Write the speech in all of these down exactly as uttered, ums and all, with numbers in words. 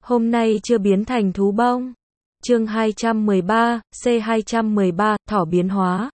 hôm nay chưa biến thành thú bông. Chương hai trăm mười ba, C hai trăm mười ba, thỏ biến hóa.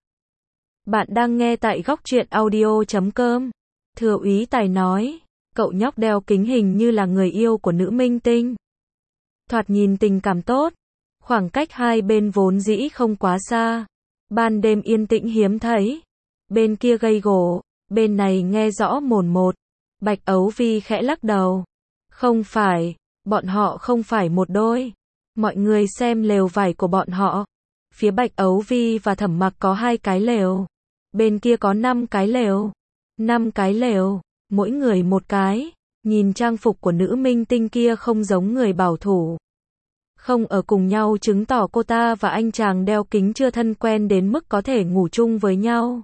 Bạn đang nghe tại góc truyện audio chấm com. Thừa úy Tài nói, cậu nhóc đeo kính hình như là người yêu của nữ minh tinh. Thoạt nhìn tình cảm tốt, khoảng cách hai bên vốn dĩ không quá xa. Ban đêm yên tĩnh hiếm thấy. Bên kia gây gổ, bên này nghe rõ mồn một. Bạch Ấu Vi khẽ lắc đầu. Không phải, bọn họ không phải một đôi. Mọi người xem lều vải của bọn họ. Phía Bạch Ấu Vi và Thẩm Mặc có hai cái lều. Bên kia có năm cái lều. Năm cái lều, mỗi người một cái. Nhìn trang phục của nữ minh tinh kia không giống người bảo thủ. Không ở cùng nhau chứng tỏ cô ta và anh chàng đeo kính chưa thân quen đến mức có thể ngủ chung với nhau.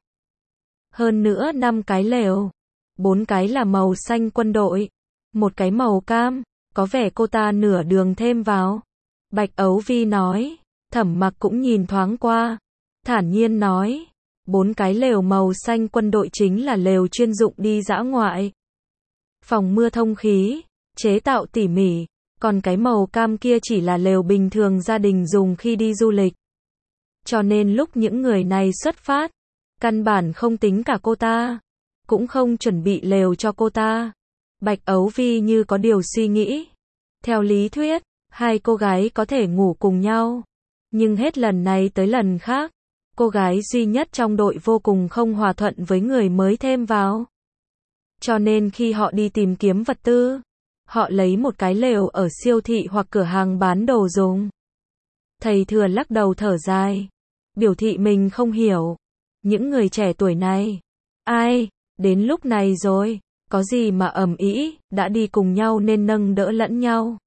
Hơn nữa năm cái lều. Bốn cái là màu xanh quân đội. Một cái màu cam, có vẻ cô ta nửa đường thêm vào. Bạch Ấu Vi nói, Thẩm Mặc cũng nhìn thoáng qua. Thản nhiên nói, bốn cái lều màu xanh quân đội chính là lều chuyên dụng đi dã ngoại. Phòng mưa thông khí, chế tạo tỉ mỉ, còn cái màu cam kia chỉ là lều bình thường gia đình dùng khi đi du lịch. Cho nên lúc những người này xuất phát, căn bản không tính cả cô ta, cũng không chuẩn bị lều cho cô ta. Bạch Ấu Vi như có điều suy nghĩ. Theo lý thuyết, hai cô gái có thể ngủ cùng nhau. Nhưng hết lần này tới lần khác, cô gái duy nhất trong đội vô cùng không hòa thuận với người mới thêm vào. Cho nên khi họ đi tìm kiếm vật tư, họ lấy một cái lều ở siêu thị hoặc cửa hàng bán đồ dùng. Thầy Thừa lắc đầu thở dài, biểu thị mình không hiểu. Những người trẻ tuổi này, ai, đến lúc này rồi, có gì mà ầm ĩ, đã đi cùng nhau nên nâng đỡ lẫn nhau.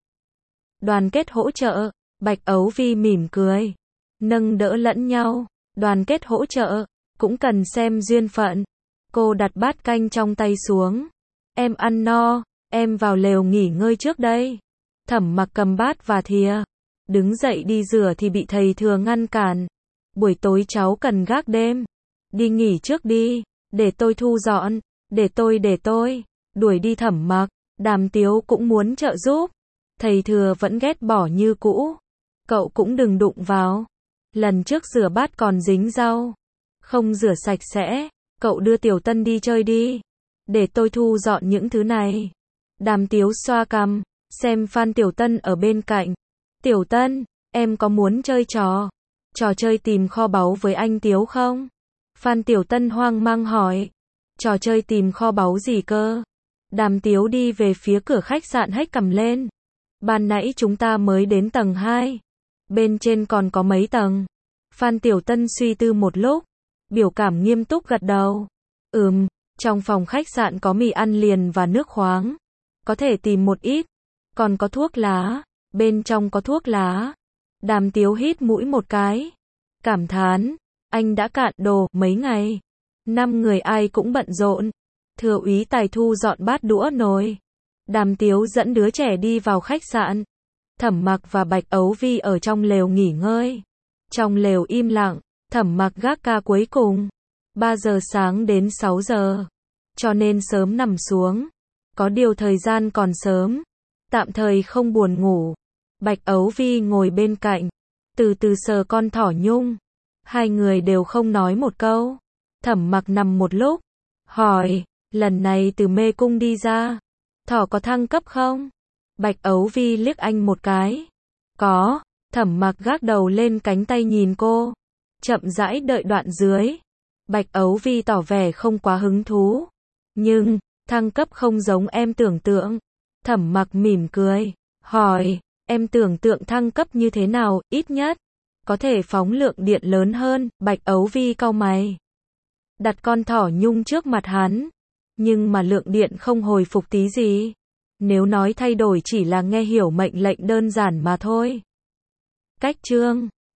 Đoàn kết hỗ trợ, Bạch Ấu Vi mỉm cười. Nâng đỡ lẫn nhau, đoàn kết hỗ trợ, cũng cần xem duyên phận. Cô đặt bát canh trong tay xuống. Em ăn no, em vào lều nghỉ ngơi trước đây. Thẩm Mặc cầm bát và thìa. Đứng dậy đi rửa thì bị thầy Thừa ngăn cản. Buổi tối cháu cần gác đêm. Đi nghỉ trước đi, để tôi thu dọn. Để tôi để tôi. Đuổi đi Thẩm Mặc. Đàm Tiếu cũng muốn trợ giúp. Thầy Thừa vẫn ghét bỏ như cũ. Cậu cũng đừng đụng vào. Lần trước rửa bát còn dính rau. Không rửa sạch sẽ. Cậu đưa Tiểu Tân đi chơi đi. Để tôi thu dọn những thứ này. Đàm Tiếu xoa cằm, xem Phan Tiểu Tân ở bên cạnh. Tiểu Tân, em có muốn chơi trò? Trò chơi tìm kho báu với anh Tiếu không? Phan Tiểu Tân hoang mang hỏi. Trò chơi tìm kho báu gì cơ? Đàm Tiếu đi về phía cửa khách sạn hếch cằm lên. Ban nãy chúng ta mới đến tầng hai. Bên trên còn có mấy tầng? Phan Tiểu Tân suy tư một lúc. Biểu cảm nghiêm túc gật đầu. Ừm, trong phòng khách sạn có mì ăn liền và nước khoáng. Có thể tìm một ít. Còn có thuốc lá. Bên trong có thuốc lá. Đàm Tiếu hít mũi một cái. Cảm thán. Anh đã cạn đồ mấy ngày. Năm người ai cũng bận rộn. Thừa úy Tài thu dọn bát đũa nồi. Đàm Tiếu dẫn đứa trẻ đi vào khách sạn. Thẩm Mặc và Bạch Ấu Vi ở trong lều nghỉ ngơi. Trong lều im lặng. Thẩm Mặc gác ca cuối cùng. ba giờ sáng đến sáu giờ. Cho nên sớm nằm xuống. Có điều thời gian còn sớm. Tạm thời không buồn ngủ. Bạch Ấu Vi ngồi bên cạnh. Từ từ sờ con thỏ nhung. Hai người đều không nói một câu. Thẩm Mặc nằm một lúc. Hỏi, lần này từ mê cung đi ra. Thỏ có thăng cấp không? Bạch Ấu Vi liếc anh một cái. Có. Thẩm Mặc gác đầu lên cánh tay nhìn cô. Chậm rãi đợi đoạn dưới. Bạch Ấu Vi tỏ vẻ không quá hứng thú. Nhưng, thăng cấp không giống em tưởng tượng. Thẩm Mặc mỉm cười. Hỏi, em tưởng tượng thăng cấp như thế nào, ít nhất. Có thể phóng lượng điện lớn hơn. Bạch Ấu Vi cau mày. Đặt con thỏ nhung trước mặt hắn. Nhưng mà lượng điện không hồi phục tí gì. Nếu nói thay đổi chỉ là nghe hiểu mệnh lệnh đơn giản mà thôi. Cách chương